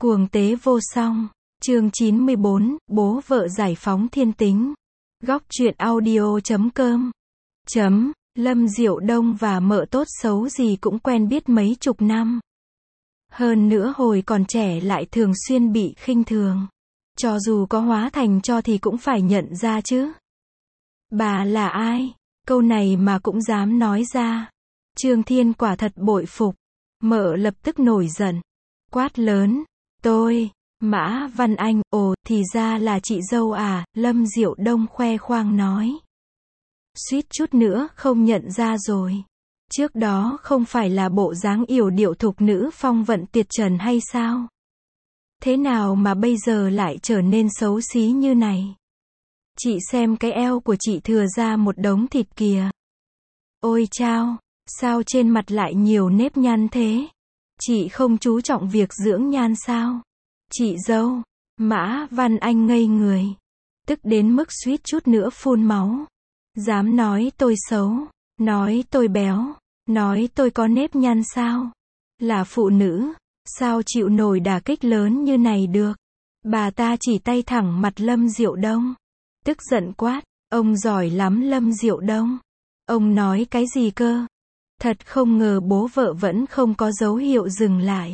Cuồng tế vô song. Chương 94, bố vợ giải phóng thiên tính. Góc truyện audio.com. Lâm Diệu Đông và mợ tốt xấu gì cũng quen biết mấy chục năm. Hơn nữa hồi còn trẻ lại thường xuyên bị khinh thường. Cho dù có hóa thành cho thì cũng phải nhận ra chứ. Bà là ai? Câu này mà cũng dám nói ra. Trương Thiên quả thật bội phục. Mợ lập tức nổi giận. Quát lớn. Tôi, Mã Văn Anh, ồ, thì ra là chị dâu à, Lâm Diệu Đông khoe khoang nói. Suýt chút nữa không nhận ra rồi. Trước đó không phải là bộ dáng yểu điệu thục nữ phong vận tuyệt trần hay sao? Thế nào mà bây giờ lại trở nên xấu xí như này? Chị xem cái eo của chị thừa ra một đống thịt kìa. Ôi chao, sao trên mặt lại nhiều nếp nhăn thế? Chị không chú trọng việc dưỡng nhan sao? Chị dâu, Mã Văn Anh ngây người. Tức đến mức suýt chút nữa phun máu. Dám nói tôi xấu, nói tôi béo, nói tôi có nếp nhăn sao? Là phụ nữ, sao chịu nổi đả kích lớn như này được? Bà ta chỉ tay thẳng mặt Lâm Diệu Đông. Tức giận quát, ông giỏi lắm Lâm Diệu Đông. Ông nói cái gì cơ? Thật không ngờ bố vợ vẫn không có dấu hiệu dừng lại.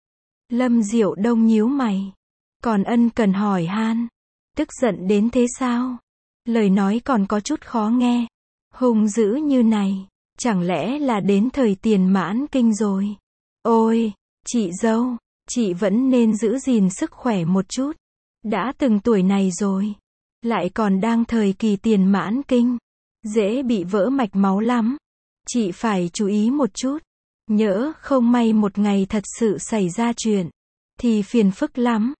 Lâm Diệu Đông nhíu mày. Còn ân cần hỏi han. Tức giận đến thế sao? Lời nói còn có chút khó nghe. Hung dữ như này. Chẳng lẽ là đến thời tiền mãn kinh rồi? Ôi, chị dâu, chị vẫn nên giữ gìn sức khỏe một chút. Đã từng tuổi này rồi. Lại còn đang thời kỳ tiền mãn kinh. Dễ bị vỡ mạch máu lắm. Chị phải chú ý một chút. Nhỡ không may một ngày thật sự xảy ra chuyện. Thì phiền phức lắm.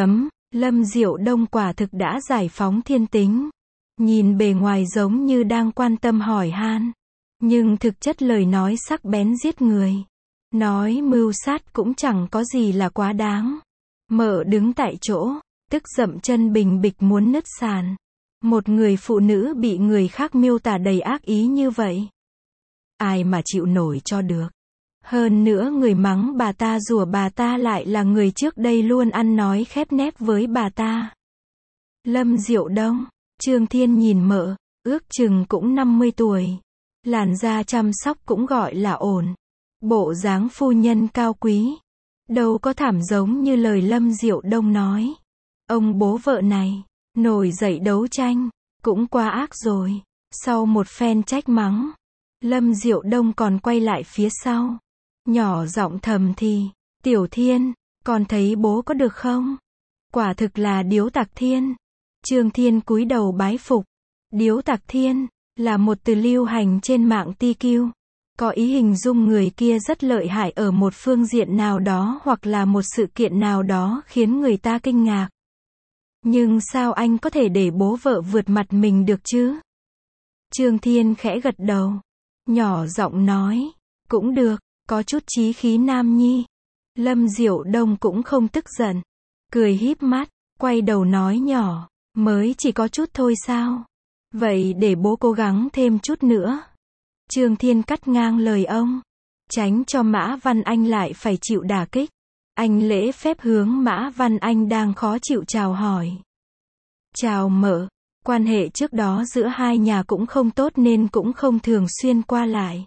Lâm Diệu Đông quả thực đã giải phóng thiên tính. Nhìn bề ngoài giống như đang quan tâm hỏi han. Nhưng thực chất lời nói sắc bén giết người. Nói mưu sát cũng chẳng có gì là quá đáng. Mợ đứng tại chỗ. Tức dậm chân bình bịch muốn nứt sàn. Một người phụ nữ bị người khác miêu tả đầy ác ý như vậy. Ai mà chịu nổi cho được. Hơn nữa người mắng bà ta rủa bà ta lại là người trước đây luôn ăn nói khép nép với bà ta. Lâm Diệu Đông, Trương Thiên nhìn mợ, ước chừng cũng 50 tuổi. Làn da chăm sóc cũng gọi là ổn. Bộ dáng phu nhân cao quý. Đâu có thảm giống như lời Lâm Diệu Đông nói. Ông bố vợ này, nổi dậy đấu tranh, cũng quá ác rồi. Sau một phen trách mắng, Lâm Diệu Đông còn quay lại phía sau. Nhỏ giọng thầm thì, Tiểu Thiên, con thấy bố có được không? Quả thực là điếu tạc thiên. Trương Thiên cúi đầu bái phục. Điếu tạc thiên, là một từ lưu hành trên mạng TQ. Có ý hình dung người kia rất lợi hại ở một phương diện nào đó hoặc là một sự kiện nào đó khiến người ta kinh ngạc. Nhưng sao anh có thể để bố vợ vượt mặt mình được chứ? Trương Thiên khẽ gật đầu. Nhỏ giọng nói, cũng được, có chút chí khí nam nhi. Lâm Diệu Đông cũng không tức giận. Cười híp mắt, quay đầu nói nhỏ, mới chỉ có chút thôi sao? Vậy để bố cố gắng thêm chút nữa. Trương Thiên cắt ngang lời ông. Tránh cho Mã Văn Anh lại phải chịu đả kích. Anh lễ phép hướng Mã Văn Anh đang khó chịu chào hỏi. Chào mợ. Quan hệ trước đó giữa hai nhà cũng không tốt nên cũng không thường xuyên qua lại.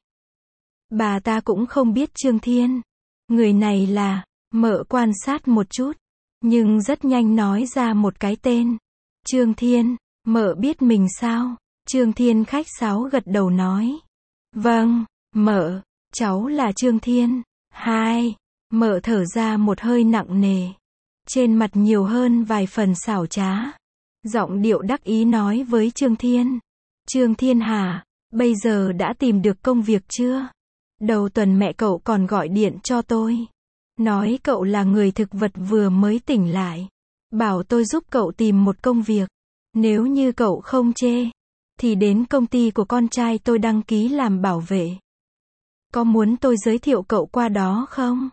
Bà ta cũng không biết Trương Thiên. Người này là, mợ quan sát một chút. Nhưng rất nhanh nói ra một cái tên. Trương Thiên, mợ biết mình sao? Trương Thiên khách sáo gật đầu nói. Vâng, mợ, cháu là Trương Thiên. Hai, mợ thở ra một hơi nặng nề. Trên mặt nhiều hơn vài phần xảo trá. Giọng điệu đắc ý nói với Trương Thiên. Trương Thiên hả, bây giờ đã tìm được công việc chưa? Đầu tuần mẹ cậu còn gọi điện cho tôi. Nói cậu là người thực vật vừa mới tỉnh lại. Bảo tôi giúp cậu tìm một công việc. Nếu như cậu không chê, thì đến công ty của con trai tôi đăng ký làm bảo vệ. Có muốn tôi giới thiệu cậu qua đó không?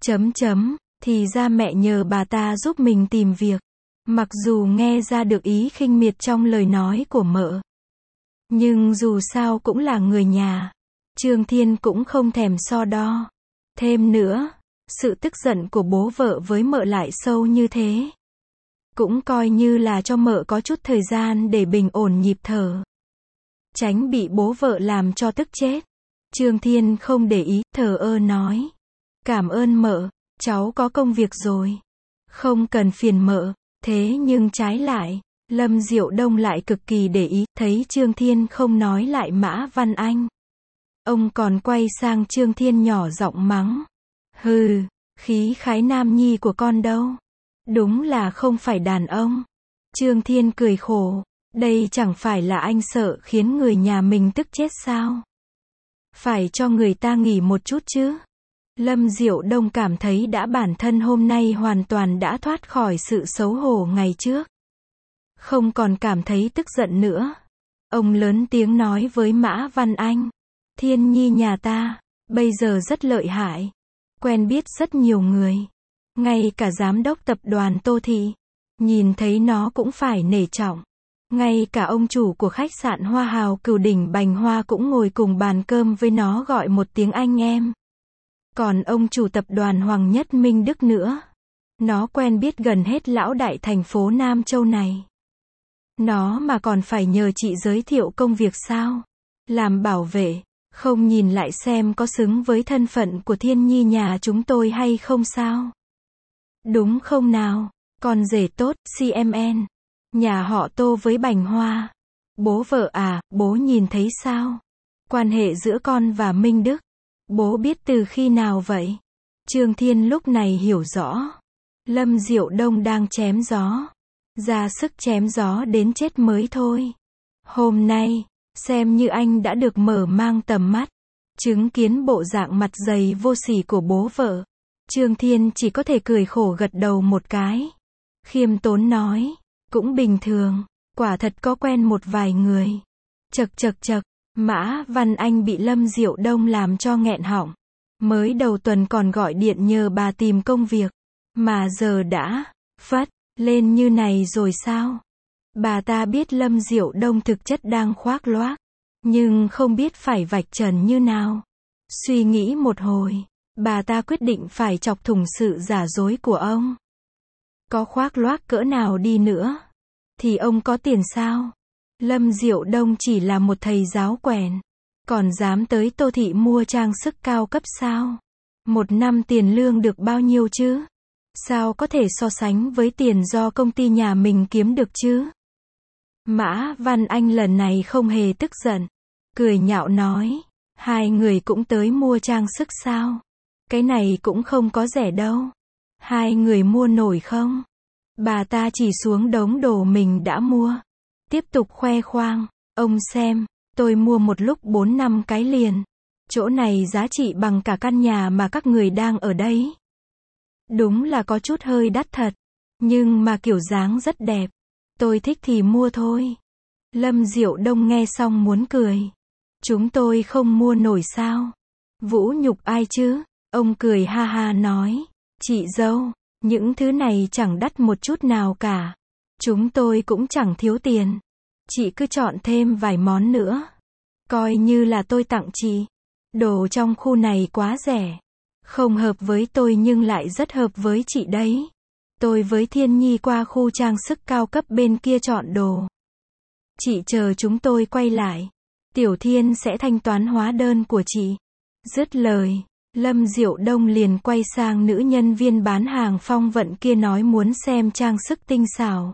Thì ra mẹ nhờ bà ta giúp mình tìm việc. Mặc dù nghe ra được ý khinh miệt trong lời nói của mợ. Nhưng dù sao cũng là người nhà. Trương Thiên cũng không thèm so đo. Thêm nữa, Sự tức giận của bố vợ với mợ lại sâu như thế. Cũng coi như là cho mợ có chút thời gian để bình ổn nhịp thở. Tránh bị bố vợ làm cho tức chết. Trương Thiên không để ý, thờ ơ nói. Cảm ơn mợ, cháu có công việc rồi. Không cần phiền mợ. Thế nhưng trái lại, Lâm Diệu Đông lại cực kỳ để ý, thấy Trương Thiên không nói lại Mã Văn Anh. Ông còn quay sang Trương Thiên nhỏ giọng mắng. Hừ, khí khái nam nhi của con đâu? Đúng là không phải đàn ông. Trương Thiên cười khổ. Đây chẳng phải là anh sợ khiến người nhà mình tức chết sao? Phải cho người ta nghỉ một chút chứ. Lâm Diệu Đông cảm thấy đã bản thân hôm nay hoàn toàn đã thoát khỏi sự xấu hổ ngày trước. Không còn cảm thấy tức giận nữa. Ông lớn tiếng nói với Mã Văn Anh. Thiên nhi nhà ta, bây giờ rất lợi hại. Quen biết rất nhiều người. Ngay cả giám đốc tập đoàn Tô Thị. Nhìn thấy nó cũng phải nể trọng. Ngay cả ông chủ của khách sạn Hoa Hào Cửu Đỉnh Bành Hoa cũng ngồi cùng bàn cơm với nó gọi một tiếng anh em. Còn ông chủ tập đoàn Hoàng Nhất Minh Đức nữa. Nó quen biết gần hết lão đại thành phố Nam Châu này. Nó mà còn phải nhờ chị giới thiệu công việc sao? Làm bảo vệ, không nhìn lại xem có xứng với thân phận của Thiên nhi nhà chúng tôi hay không sao? Đúng không nào? Con rể tốt, CMN. Nhà họ Tô với Bành Hoa. Bố vợ à, bố nhìn thấy sao? Quan hệ giữa con và Minh Đức. Bố biết từ khi nào vậy? Trương Thiên lúc này hiểu rõ. Lâm Diệu Đông đang chém gió. Ra sức chém gió đến chết mới thôi. Hôm nay, xem như anh đã được mở mang tầm mắt. Chứng kiến bộ dạng mặt dày vô sỉ của bố vợ. Trương Thiên chỉ có thể cười khổ gật đầu một cái. Khiêm tốn nói. Cũng bình thường, quả thật có quen một vài người. Chậc chậc chậc, Mã Văn Anh bị Lâm Diệu Đông làm cho nghẹn họng. Mới đầu tuần còn gọi điện nhờ bà tìm công việc. Mà giờ đã, phất, lên như này rồi sao? Bà ta biết Lâm Diệu Đông thực chất đang khoác loác. Nhưng không biết phải vạch trần như nào. Suy nghĩ một hồi, bà ta quyết định phải chọc thủng sự giả dối của ông. Có khoác loác cỡ nào đi nữa thì ông có tiền sao? Lâm Diệu Đông chỉ là một thầy giáo quèn. Còn dám tới Tô Thị mua trang sức cao cấp sao? Một năm tiền lương được bao nhiêu chứ? Sao có thể so sánh với tiền do công ty nhà mình kiếm được chứ? Mã Văn Anh lần này không hề tức giận. Cười nhạo nói. Hai người cũng tới mua trang sức sao? Cái này cũng không có rẻ đâu. Hai người mua nổi không? Bà ta chỉ xuống đống đồ mình đã mua. Tiếp tục khoe khoang. Ông xem, tôi mua một lúc 4-5 cái liền. Chỗ này giá trị bằng cả căn nhà mà các người đang ở đấy. Đúng là có chút hơi đắt thật. Nhưng mà kiểu dáng rất đẹp. Tôi thích thì mua thôi. Lâm Diệu Đông nghe xong muốn cười. Chúng tôi không mua nổi sao? Vũ nhục ai chứ? Ông cười ha ha nói. Chị dâu, những thứ này chẳng đắt một chút nào cả. Chúng tôi cũng chẳng thiếu tiền. Chị cứ chọn thêm vài món nữa. Coi như là tôi tặng chị. Đồ trong khu này quá rẻ. Không hợp với tôi nhưng lại rất hợp với chị đấy. Tôi với Thiên Nhi qua khu trang sức cao cấp bên kia chọn đồ. Chị chờ chúng tôi quay lại. Tiểu Thiên sẽ thanh toán hóa đơn của chị. Dứt lời, Lâm Diệu Đông liền quay sang nữ nhân viên bán hàng phong vận kia nói muốn xem trang sức tinh xảo.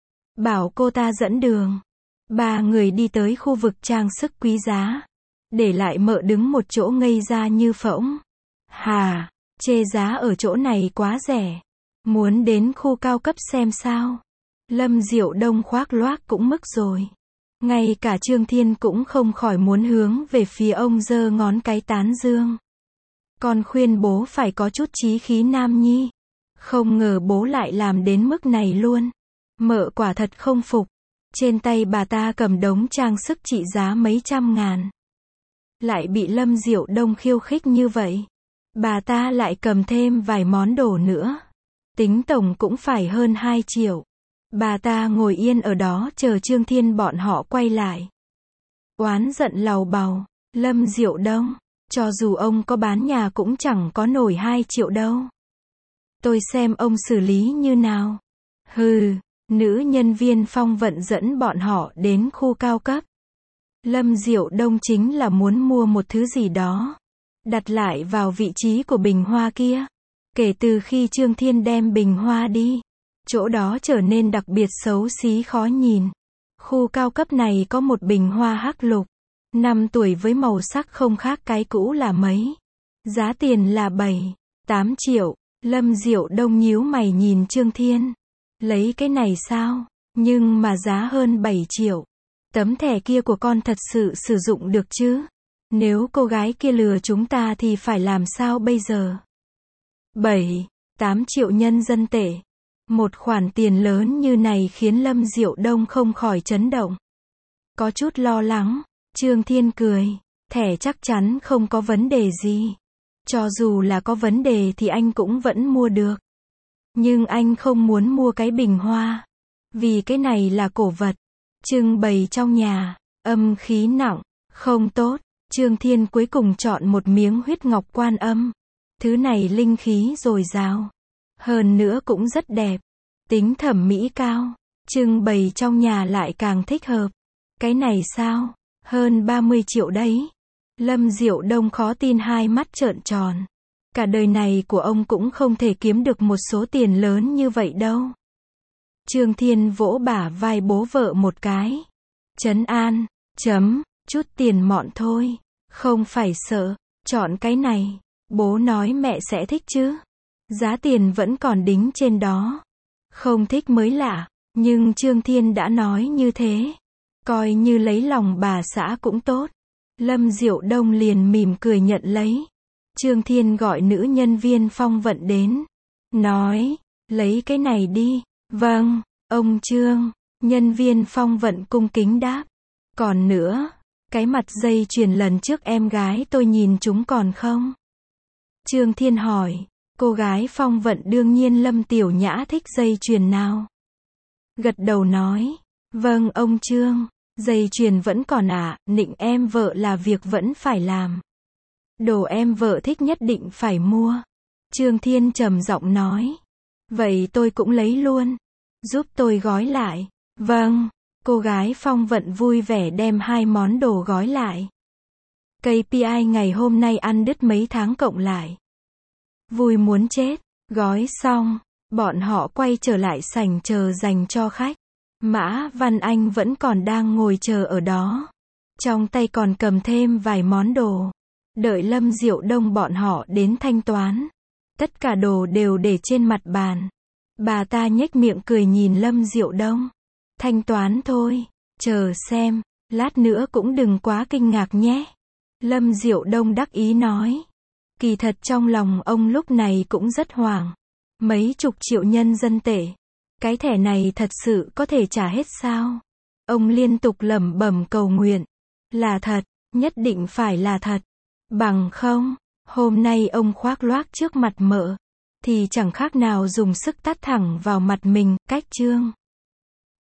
Bảo cô ta dẫn đường. Ba người đi tới khu vực trang sức quý giá. Để lại mợ đứng một chỗ ngây ra như phỗng. Hà, chê giá ở chỗ này quá rẻ. Muốn đến khu cao cấp xem sao? Lâm Diệu Đông khoác loác cũng mức rồi. Ngay cả Trương Thiên cũng không khỏi muốn hướng về phía ông giơ ngón cái tán dương. Con khuyên bố phải có chút chí khí nam nhi. Không ngờ bố lại làm đến mức này luôn. Mợ quả thật không phục. Trên tay bà ta cầm đống trang sức trị giá mấy trăm ngàn. Lại bị Lâm Diệu Đông khiêu khích như vậy. Bà ta lại cầm thêm vài món đồ nữa. Tính tổng cũng phải hơn 2 triệu. Bà ta ngồi yên ở đó chờ Trương Thiên bọn họ quay lại. Oán giận lầu bầu. Lâm Diệu Đông, Cho dù ông có bán nhà cũng chẳng có nổi 2 triệu đâu. Tôi xem ông xử lý như nào. Hừ, nữ nhân viên Phong Vận dẫn bọn họ đến khu cao cấp. Lâm Diệu Đông chính là muốn mua một thứ gì đó, đặt lại vào vị trí của bình hoa kia. Kể từ khi Trương Thiên đem bình hoa đi, chỗ đó trở nên đặc biệt xấu xí khó nhìn. Khu cao cấp này có một bình hoa hắc lục, 5 tuổi với màu sắc không khác cái cũ là mấy. Giá tiền là 7-8 triệu. Lâm Diệu Đông nhíu mày nhìn Trương Thiên. Lấy cái này sao? Nhưng mà giá hơn 7 triệu. Tấm thẻ kia của con thật sự sử dụng được chứ? Nếu cô gái kia lừa chúng ta thì phải làm sao bây giờ? 7-8 triệu nhân dân tệ. Một khoản tiền lớn như này khiến Lâm Diệu Đông không khỏi chấn động. Có chút lo lắng. Trương Thiên cười. Thẻ chắc chắn không có vấn đề gì. Cho dù là có vấn đề thì anh cũng vẫn mua được. Nhưng anh không muốn mua cái bình hoa. Vì cái này là cổ vật. Trưng bày trong nhà. Âm khí nặng. Không tốt. Trương Thiên cuối cùng chọn một miếng huyết ngọc Quan Âm. Thứ này linh khí dồi dào. Hơn nữa cũng rất đẹp. Tính thẩm mỹ cao. Trưng bày trong nhà lại càng thích hợp. Cái này sao? Hơn 30 triệu đấy. Lâm Diệu Đông khó tin hai mắt trợn tròn. Cả đời này của ông cũng không thể kiếm được một số tiền lớn như vậy đâu. Trương Thiên vỗ bả vai bố vợ một cái. Trấn an, chút tiền mọn thôi. Không phải sợ, chọn cái này. Bố nói mẹ sẽ thích chứ. Giá tiền vẫn còn đính trên đó. Không thích mới lạ, nhưng Trương Thiên đã nói như thế. Coi như lấy lòng bà xã cũng tốt. Lâm Diệu Đông liền mỉm cười nhận lấy. Trương Thiên gọi nữ nhân viên Phong Vận đến. Nói, lấy cái này đi. Vâng, ông Trương. Nhân viên Phong Vận cung kính đáp. Còn nữa, cái mặt dây chuyền lần trước em gái tôi nhìn chúng còn không? Trương Thiên hỏi. Cô gái Phong Vận đương nhiên Lâm Tiểu Nhã thích dây chuyền nào? Gật đầu nói. Vâng ông Trương. Dây chuyền vẫn còn ạ, nịnh em vợ là việc vẫn phải làm. Đồ em vợ thích nhất định phải mua. Trương Thiên trầm giọng nói. Vậy tôi cũng lấy luôn. Giúp tôi gói lại. Vâng. Cô gái Phong Vận vui vẻ đem 2 món đồ gói lại. KPI ngày hôm nay ăn đứt mấy tháng cộng lại. Vui muốn chết. Gói xong, bọn họ quay trở lại sảnh chờ dành cho khách. Mã Văn Anh vẫn còn đang ngồi chờ ở đó. Trong tay còn cầm thêm vài món đồ. Đợi Lâm Diệu Đông bọn họ đến thanh toán. Tất cả đồ đều để trên mặt bàn. Bà ta nhếch miệng cười nhìn Lâm Diệu Đông. Thanh toán thôi. Chờ xem. Lát nữa cũng đừng quá kinh ngạc nhé. Lâm Diệu Đông đắc ý nói. Kỳ thật trong lòng ông lúc này cũng rất hoảng. Mấy chục triệu nhân dân tệ. Cái thẻ này thật sự có thể trả hết sao? Ông liên tục lẩm bẩm cầu nguyện. Là thật, nhất định phải là thật. Bằng không, hôm nay ông khoác loác trước mặt mợ, thì chẳng khác nào dùng sức tát thẳng vào mặt mình. Cách chương